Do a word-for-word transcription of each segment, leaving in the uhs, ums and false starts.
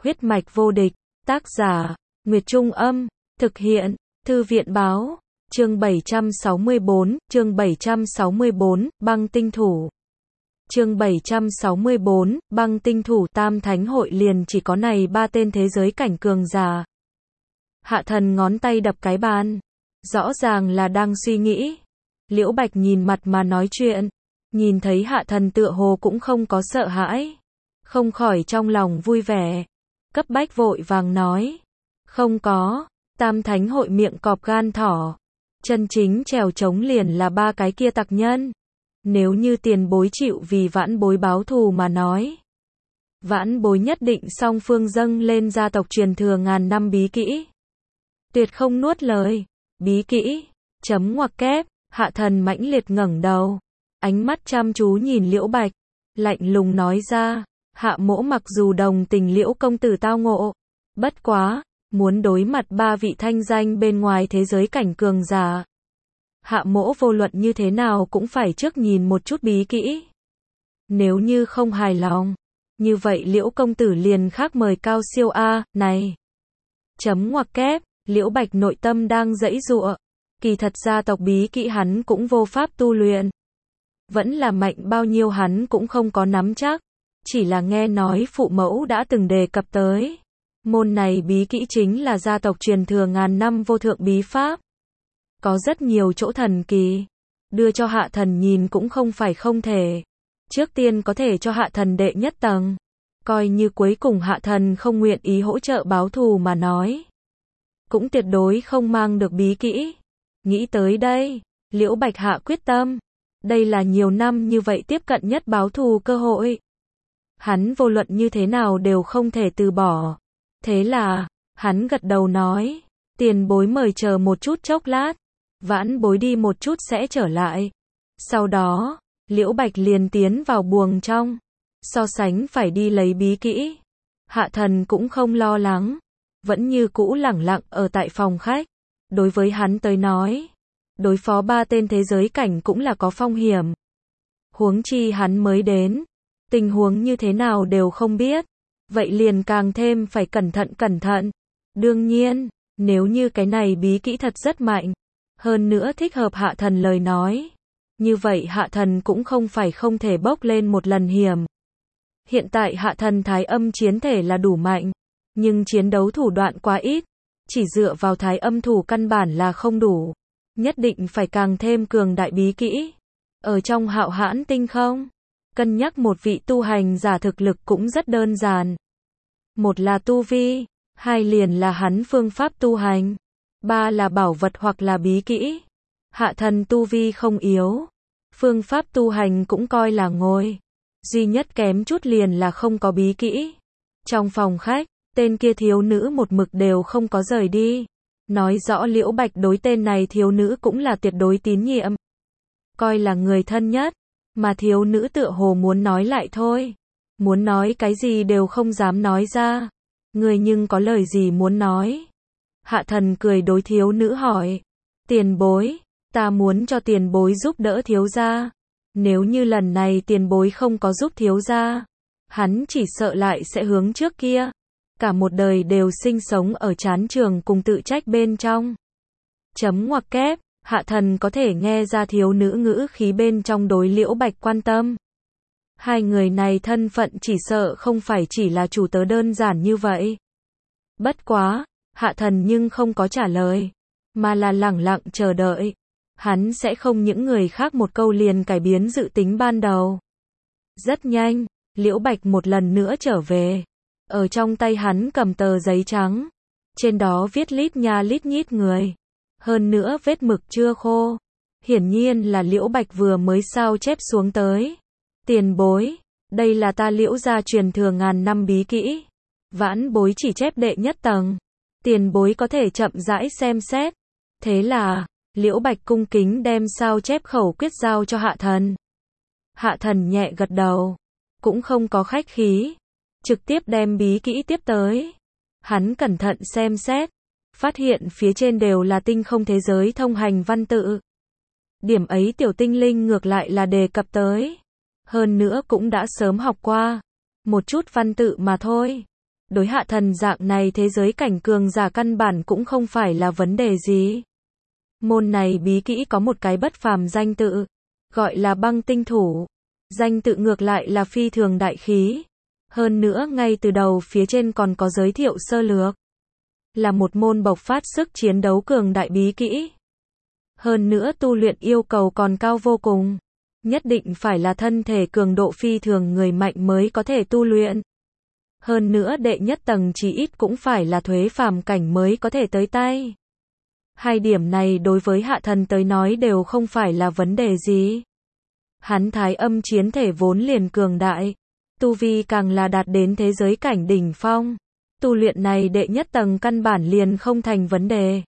Huyết mạch vô địch, tác giả, Nguyệt Trung Âm, thực hiện, Thư viện Báo, chương bảy trăm sáu mươi bốn, chương bảy trăm sáu mươi bốn, băng tinh thủ. Chương bảy trăm sáu mươi bốn, băng tinh thủ. Tam thánh hội liền chỉ có này ba tên thế giới cảnh cường giả. Hạ Thần ngón tay đập cái bàn, rõ ràng là đang suy nghĩ. Liễu Bạch nhìn mặt mà nói chuyện, nhìn thấy Hạ Thần tựa hồ cũng không có sợ hãi, không khỏi trong lòng vui vẻ, cấp bách vội vàng nói, không có. Tam thánh hội miệng cọp gan thỏ, chân chính trèo trống liền là ba cái kia tặc nhân. Nếu như tiền bối chịu vì vãn bối báo thù mà nói, vãn bối nhất định song phương dâng lên gia tộc truyền thừa ngàn năm bí kỹ, tuyệt không nuốt lời. Bí kỹ, chấm ngoặc kép. Hạ Thần mãnh liệt ngẩng đầu, ánh mắt chăm chú nhìn Liễu Bạch, lạnh lùng nói ra, Hạ mỗ mặc dù đồng tình Liễu công tử tao ngộ, bất quá, muốn đối mặt ba vị thanh danh bên ngoài thế giới cảnh cường giả, Hạ mỗ vô luận như thế nào cũng phải trước nhìn một chút bí kỹ. Nếu như không hài lòng, như vậy Liễu công tử liền khác mời cao siêu a, này. Chấm ngoặc kép. Liễu Bạch nội tâm đang giãy giụa, kỳ thật gia tộc bí kỹ hắn cũng vô pháp tu luyện. Vẫn là mạnh bao nhiêu hắn cũng không có nắm chắc, chỉ là nghe nói phụ mẫu đã từng đề cập tới. Môn này bí kỹ chính là gia tộc truyền thừa ngàn năm vô thượng bí pháp. Có rất nhiều chỗ thần kỳ, đưa cho Hạ Thần nhìn cũng không phải không thể. Trước tiên có thể cho Hạ Thần đệ nhất tầng, coi như cuối cùng Hạ Thần không nguyện ý hỗ trợ báo thù mà nói, cũng tuyệt đối không mang được bí kỹ. Nghĩ tới đây, Liễu Bạch hạ quyết tâm, đây là nhiều năm như vậy tiếp cận nhất báo thù cơ hội. Hắn vô luận như thế nào đều không thể từ bỏ. Thế là, hắn gật đầu nói, tiền bối mời chờ một chút chốc lát, vãn bối đi một chút sẽ trở lại. Sau đó, Liễu Bạch liền tiến vào buồng trong, so sánh phải đi lấy bí kỹ. Hạ Thần cũng không lo lắng, vẫn như cũ lẳng lặng ở tại phòng khách. Đối với hắn tới nói, đối phó ba tên thế giới cảnh cũng là có phong hiểm. Huống chi hắn mới đến, tình huống như thế nào đều không biết, vậy liền càng thêm phải cẩn thận cẩn thận. Đương nhiên, nếu như cái này bí kỹ thật rất mạnh, hơn nữa thích hợp Hạ Thần lời nói, như vậy Hạ Thần cũng không phải không thể bốc lên một lần hiểm. Hiện tại Hạ Thần thái âm chiến thể là đủ mạnh, nhưng chiến đấu thủ đoạn quá ít, chỉ dựa vào thái âm thủ căn bản là không đủ, nhất định phải càng thêm cường đại bí kỹ. Ở trong Hạo Hãn Tinh không, cân nhắc một vị tu hành giả thực lực cũng rất đơn giản. Một là tu vi, hai liền là hắn phương pháp tu hành, ba là bảo vật hoặc là bí kỹ. Hạ Thần tu vi không yếu, phương pháp tu hành cũng coi là ngồi, duy nhất kém chút liền là không có bí kỹ. Trong phòng khách, tên kia thiếu nữ một mực đều không có rời đi, nói rõ Liễu Bạch đối tên này thiếu nữ cũng là tuyệt đối tín nhiệm, coi là người thân nhất, mà thiếu nữ tựa hồ muốn nói lại thôi, muốn nói cái gì đều không dám nói ra. Người nhưng có lời gì muốn nói? Hạ Thần cười đối thiếu nữ hỏi, tiền bối, ta muốn cho tiền bối giúp đỡ thiếu gia. Nếu như lần này tiền bối không có giúp thiếu gia, hắn chỉ sợ lại sẽ hướng trước kia, cả một đời đều sinh sống ở chán trường cùng tự trách bên trong. Chấm ngoặc kép. Hạ Thần có thể nghe ra thiếu nữ ngữ khí bên trong đối Liễu Bạch quan tâm. Hai người này thân phận chỉ sợ không phải chỉ là chủ tớ đơn giản như vậy. Bất quá, Hạ Thần nhưng không có trả lời, mà là lẳng lặng chờ đợi. Hắn sẽ không những người khác một câu liền cải biến dự tính ban đầu. Rất nhanh, Liễu Bạch một lần nữa trở về. Ở trong tay hắn cầm tờ giấy trắng, trên đó viết lít nha lít nhít người. Hơn nữa vết mực chưa khô, hiển nhiên là Liễu Bạch vừa mới sao chép xuống tới. Tiền bối, đây là ta Liễu gia truyền thừa ngàn năm bí kỹ, vãn bối chỉ chép đệ nhất tầng, tiền bối có thể chậm rãi xem xét. Thế là, Liễu Bạch cung kính đem sao chép khẩu quyết giao cho Hạ Thần. Hạ Thần nhẹ gật đầu, cũng không có khách khí, trực tiếp đem bí kỹ tiếp tới. Hắn cẩn thận xem xét, phát hiện phía trên đều là tinh không thế giới thông hành văn tự. Điểm ấy tiểu tinh linh ngược lại là đề cập tới, hơn nữa cũng đã sớm học qua, một chút văn tự mà thôi. Đối hạ thần dạng này thế giới cảnh cường giả căn bản cũng không phải là vấn đề gì. Môn này bí kỹ có một cái bất phàm danh tự, gọi là băng tinh thủ. Danh tự ngược lại là phi thường đại khí. Hơn nữa ngay từ đầu phía trên còn có giới thiệu sơ lược. Là một môn bộc phát sức chiến đấu cường đại bí kỹ. Hơn nữa tu luyện yêu cầu còn cao vô cùng. Nhất định phải là thân thể cường độ phi thường người mạnh mới có thể tu luyện. Hơn nữa đệ nhất tầng chỉ ít cũng phải là thuế phàm cảnh mới có thể tới tay. Hai điểm này đối với hạ thần tới nói đều không phải là vấn đề gì. Hắn thái âm chiến thể vốn liền cường đại. Tu vi càng là đạt đến thế giới cảnh đỉnh phong. Tu luyện này đệ nhất tầng căn bản liền không thành vấn đề.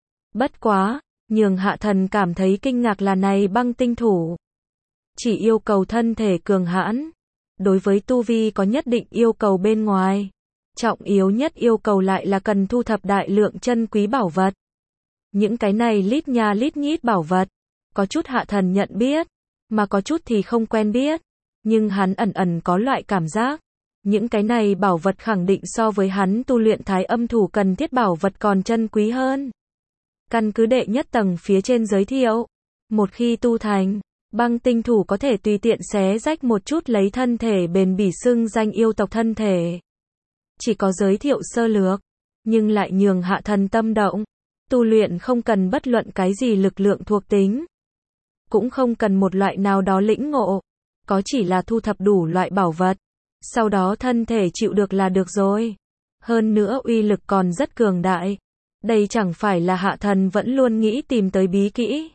Bất quá, nhường hạ thần cảm thấy kinh ngạc là này băng tinh thủ. Chỉ yêu cầu thân thể cường hãn. Đối với tu vi có nhất định yêu cầu bên ngoài. Trọng yếu nhất yêu cầu lại là cần thu thập đại lượng chân quý bảo vật. Những cái này lít nha lít nhít bảo vật. Có chút hạ thần nhận biết, mà có chút thì không quen biết. Nhưng hắn ẩn ẩn có loại cảm giác. Những cái này bảo vật khẳng định so với hắn tu luyện thái âm thủ cần thiết bảo vật còn chân quý hơn. Căn cứ đệ nhất tầng phía trên giới thiệu. Một khi tu thành, băng tinh thủ có thể tùy tiện xé rách một chút lấy thân thể bền bỉ xưng danh yêu tộc thân thể. Chỉ có giới thiệu sơ lược, nhưng lại nhường hạ thần tâm động. Tu luyện không cần bất luận cái gì lực lượng thuộc tính. Cũng không cần một loại nào đó lĩnh ngộ. Có chỉ là thu thập đủ loại bảo vật. Sau đó thân thể chịu được là được rồi. Hơn nữa uy lực còn rất cường đại. Đây chẳng phải là hạ thần vẫn luôn nghĩ tìm tới bí kỹ.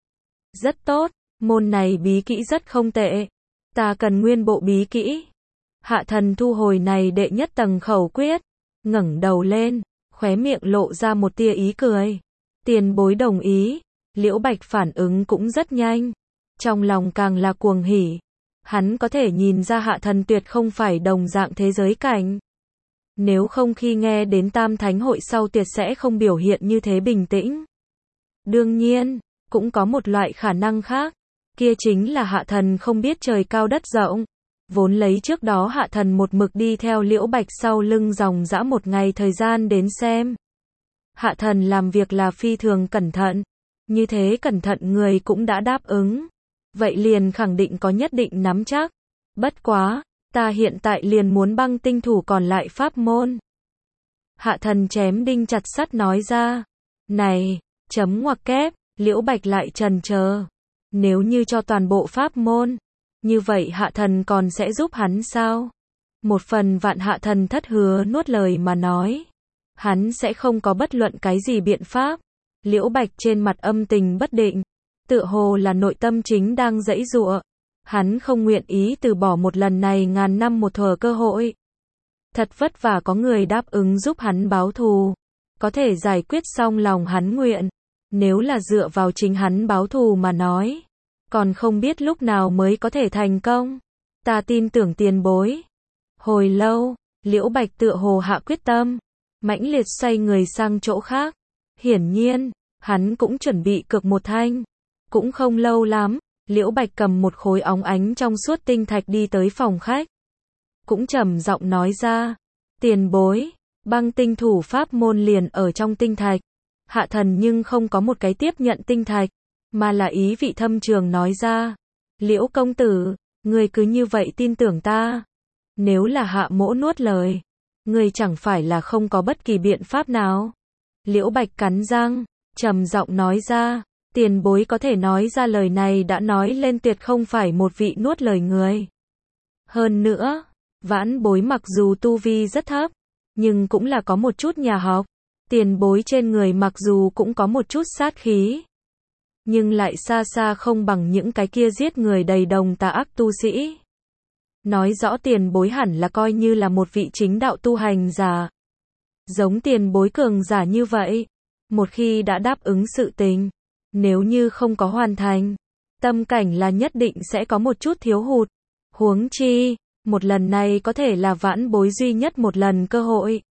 Rất tốt, môn này bí kỹ rất không tệ. Ta cần nguyên bộ bí kỹ. Hạ thần thu hồi này đệ nhất tầng khẩu quyết. Ngẩng đầu lên, khóe miệng lộ ra một tia ý cười. Tiền bối đồng ý. Liễu Bạch phản ứng cũng rất nhanh. Trong lòng càng là cuồng hỉ. Hắn có thể nhìn ra hạ thần tuyệt không phải đồng dạng thế giới cảnh. Nếu không khi nghe đến tam thánh hội sau tuyệt sẽ không biểu hiện như thế bình tĩnh. Đương nhiên, cũng có một loại khả năng khác. Kia chính là hạ thần không biết trời cao đất rộng. Vốn lấy trước đó hạ thần một mực đi theo Liễu Bạch sau lưng dòng dã một ngày thời gian đến xem. Hạ thần làm việc là phi thường cẩn thận. Như thế cẩn thận người cũng đã đáp ứng. Vậy liền khẳng định có nhất định nắm chắc. Bất quá, ta hiện tại liền muốn băng tinh thủ còn lại pháp môn. Hạ thần chém đinh chặt sắt nói ra. Này, chấm ngoặc kép, Liễu Bạch lại trần chờ. Nếu như cho toàn bộ pháp môn, như vậy hạ thần còn sẽ giúp hắn sao? Một phần vạn hạ thần thất hứa nuốt lời mà nói. Hắn sẽ không có bất luận cái gì biện pháp. Liễu Bạch trên mặt âm tình bất định. Tựa hồ là nội tâm chính đang giãy giụa. Hắn không nguyện ý từ bỏ một lần này ngàn năm một thuở cơ hội. Thật vất vả có người đáp ứng giúp hắn báo thù. Có thể giải quyết xong lòng hắn nguyện. Nếu là dựa vào chính hắn báo thù mà nói. Còn không biết lúc nào mới có thể thành công. Ta tin tưởng tiền bối. Hồi lâu, Liễu Bạch tựa hồ hạ quyết tâm. Mãnh liệt xoay người sang chỗ khác. Hiển nhiên, hắn cũng chuẩn bị cược một thanh. Cũng không lâu lắm, Liễu Bạch cầm một khối óng ánh trong suốt tinh thạch đi tới phòng khách. Cũng trầm giọng nói ra, tiền bối, băng tinh thủ pháp môn liền ở trong tinh thạch. Hạ thần nhưng không có một cái tiếp nhận tinh thạch, mà là ý vị thâm trường nói ra. Liễu công tử, người cứ như vậy tin tưởng ta. Nếu là hạ mỗ nuốt lời, người chẳng phải là không có bất kỳ biện pháp nào. Liễu Bạch cắn răng, trầm giọng nói ra. Tiền bối có thể nói ra lời này đã nói lên tuyệt không phải một vị nuốt lời người. Hơn nữa, vãn bối mặc dù tu vi rất thấp, nhưng cũng là có một chút nhà học. Tiền bối trên người mặc dù cũng có một chút sát khí, nhưng lại xa xa không bằng những cái kia giết người đầy đồng tà ác tu sĩ. Nói rõ tiền bối hẳn là coi như là một vị chính đạo tu hành giả. Giống tiền bối cường giả như vậy, một khi đã đáp ứng sự tình, nếu như không có hoàn thành, tâm cảnh là nhất định sẽ có một chút thiếu hụt. Huống chi, một lần này có thể là vãn bối duy nhất một lần cơ hội.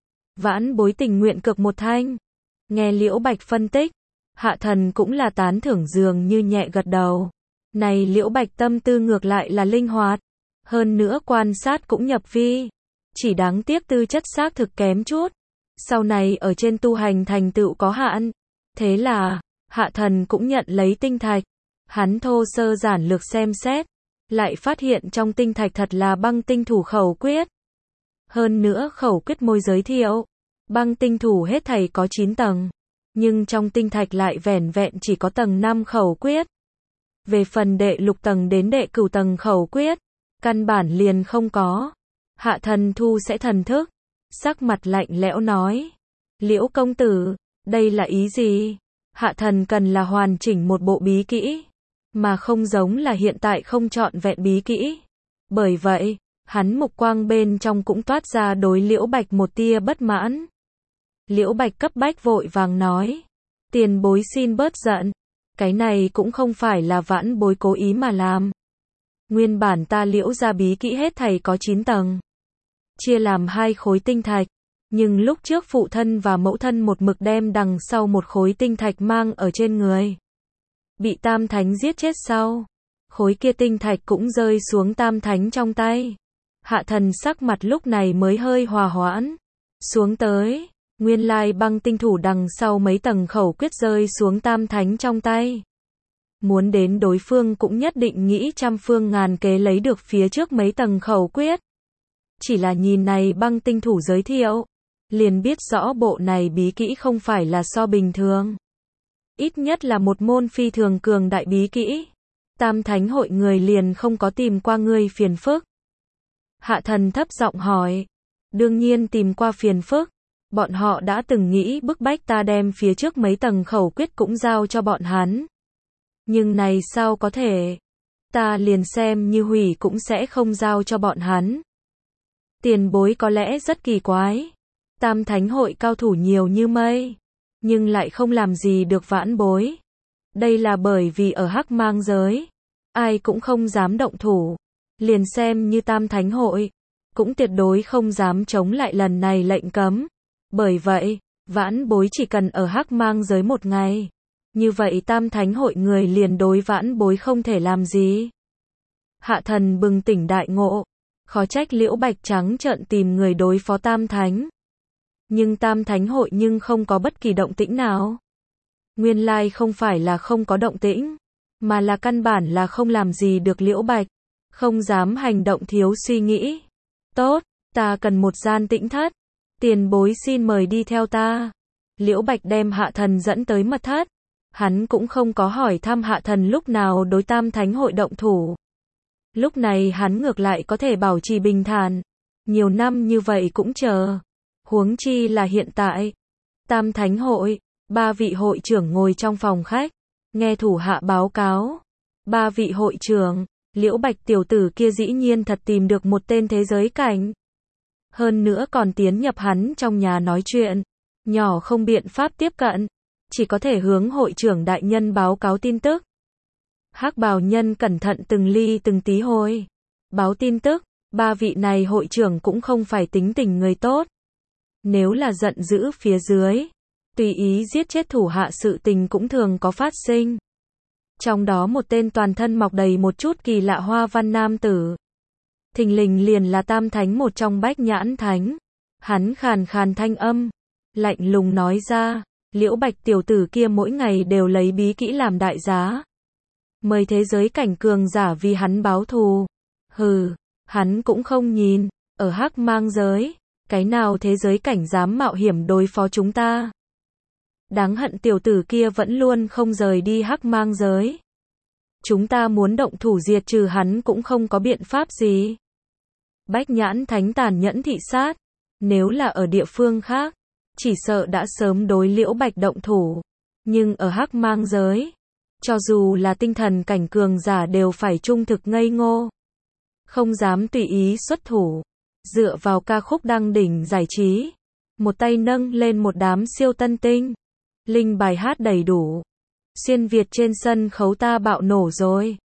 Vãn bối tình nguyện cược một thanh. Nghe Liễu Bạch phân tích, hạ thần cũng là tán thưởng dường như nhẹ gật đầu. Này Liễu Bạch tâm tư ngược lại là linh hoạt, hơn nữa quan sát cũng nhập vi. chỉ đáng tiếc tư chất xác thực kém chút. Sau này ở trên tu hành thành tựu có hạn. Thế là, Hạ Thần cũng nhận lấy tinh thạch. Hắn thô sơ giản lược xem xét, lại phát hiện trong tinh thạch thật là băng tinh thủ khẩu quyết. Hơn nữa khẩu quyết môi giới thiệu, băng tinh thủ hết thảy có chín tầng, nhưng trong tinh thạch lại vẻn vẹn chỉ có tầng năm khẩu quyết. Về phần đệ lục tầng đến đệ cửu tầng khẩu quyết, căn bản liền không có. Hạ Thần thu sẽ thần thức, sắc mặt lạnh lẽo nói, Liễu công tử, đây là ý gì? Hạ Thần cần là hoàn chỉnh một bộ bí kỹ, mà không giống là hiện tại không trọn vẹn bí kỹ. Bởi vậy, hắn mục quang bên trong cũng toát ra đối Liễu Bạch một tia bất mãn. Liễu Bạch cấp bách vội vàng nói, tiền bối xin bớt giận, cái này cũng không phải là vãn bối cố ý mà làm. Nguyên bản ta Liễu ra bí kỹ hết thảy có chín tầng, chia làm hai khối tinh thạch, nhưng lúc trước phụ thân và mẫu thân một mực đem đằng sau một khối tinh thạch mang ở trên người. Bị Tam Thánh giết chết sau, khối kia tinh thạch cũng rơi xuống Tam Thánh trong tay. Hạ Thần sắc mặt lúc này mới hơi hòa hoãn, xuống tới, nguyên lai băng tinh thủ đằng sau mấy tầng khẩu quyết rơi xuống Tam Thánh trong tay. Muốn đến đối phương cũng nhất định nghĩ trăm phương ngàn kế lấy được phía trước mấy tầng khẩu quyết. Chỉ là nhìn này băng tinh thủ giới thiệu, liền biết rõ bộ này bí kỹ không phải là so bình thường. Ít nhất là một môn phi thường cường đại bí kỹ. Tam Thánh hội người liền không có tìm qua ngươi phiền phức. Hạ Thần thấp giọng hỏi, đương nhiên tìm qua phiền phức. Bọn họ đã từng nghĩ bức bách ta đem phía trước mấy tầng khẩu quyết cũng giao cho bọn hắn. Nhưng này sao có thể? Ta liền xem như hủy cũng sẽ không giao cho bọn hắn. Tiền bối có lẽ rất kỳ quái. Tam Thánh hội cao thủ nhiều như mây, nhưng lại không làm gì được vãn bối. Đây là bởi vì ở Hắc Mang giới, ai cũng không dám động thủ. Liền xem như Tam Thánh hội, cũng tuyệt đối không dám chống lại lần này lệnh cấm. Bởi vậy, vãn bối chỉ cần ở Hắc Mang giới một ngày. Như vậy Tam Thánh hội người liền đối vãn bối không thể làm gì. Hạ Thần bừng tỉnh đại ngộ, khó trách Liễu Bạch trắng trợn tìm người đối phó Tam Thánh. Nhưng Tam Thánh hội nhưng không có bất kỳ động tĩnh nào. Nguyên lai không phải là không có động tĩnh, mà là căn bản là không làm gì được Liễu Bạch, không dám hành động thiếu suy nghĩ. Tốt, ta cần một gian tĩnh thất, tiền bối xin mời đi theo ta. Liễu Bạch đem Hạ Thần dẫn tới mật thất. Hắn cũng không có hỏi thăm Hạ Thần lúc nào đối Tam Thánh hội động thủ. Lúc này hắn ngược lại có thể bảo trì bình thản. Nhiều năm như vậy cũng chờ. Huống chi là hiện tại. Tam Thánh hội, ba vị hội trưởng ngồi trong phòng khách, nghe thủ hạ báo cáo. Ba vị hội trưởng, Liễu Bạch tiểu tử kia dĩ nhiên thật tìm được một tên thế giới cảnh. Hơn nữa còn tiến nhập hắn trong nhà nói chuyện. Nhỏ không biện pháp tiếp cận, chỉ có thể hướng hội trưởng đại nhân báo cáo tin tức. Hắc bào nhân cẩn thận từng ly từng tí hồi báo tin tức. Ba vị này hội trưởng cũng không phải tính tình người tốt. Nếu là giận dữ phía dưới, tùy ý giết chết thủ hạ sự tình cũng thường có phát sinh. Trong đó một tên toàn thân mọc đầy một chút kỳ lạ hoa văn nam tử. Thình lình liền là Tam Thánh một trong Bách Nhãn Thánh. Hắn khàn khàn thanh âm, lạnh lùng nói ra, Liễu Bạch tiểu tử kia mỗi ngày đều lấy bí kỹ làm đại giá. Mời thế giới cảnh cường giả vì hắn báo thù. Hừ, hắn cũng không nhìn, ở Hắc Mang giới, cái nào thế giới cảnh dám mạo hiểm đối phó chúng ta. Đáng hận tiểu tử kia vẫn luôn không rời đi Hắc Mang giới. Chúng ta muốn động thủ diệt trừ hắn cũng không có biện pháp gì. Bách Nhãn Thánh tàn nhẫn thị sát. Nếu là ở địa phương khác, chỉ sợ đã sớm đối Liễu Bạch động thủ. Nhưng ở Hắc Mang giới, cho dù là tinh thần cảnh cường giả đều phải trung thực ngây ngô. Không dám tùy ý xuất thủ. Dựa vào ca khúc đăng đỉnh giải trí. Một tay nâng lên một đám siêu tân tinh. Linh bài hát đầy đủ. Xuyên Việt trên sân khấu ta bạo nổ rồi.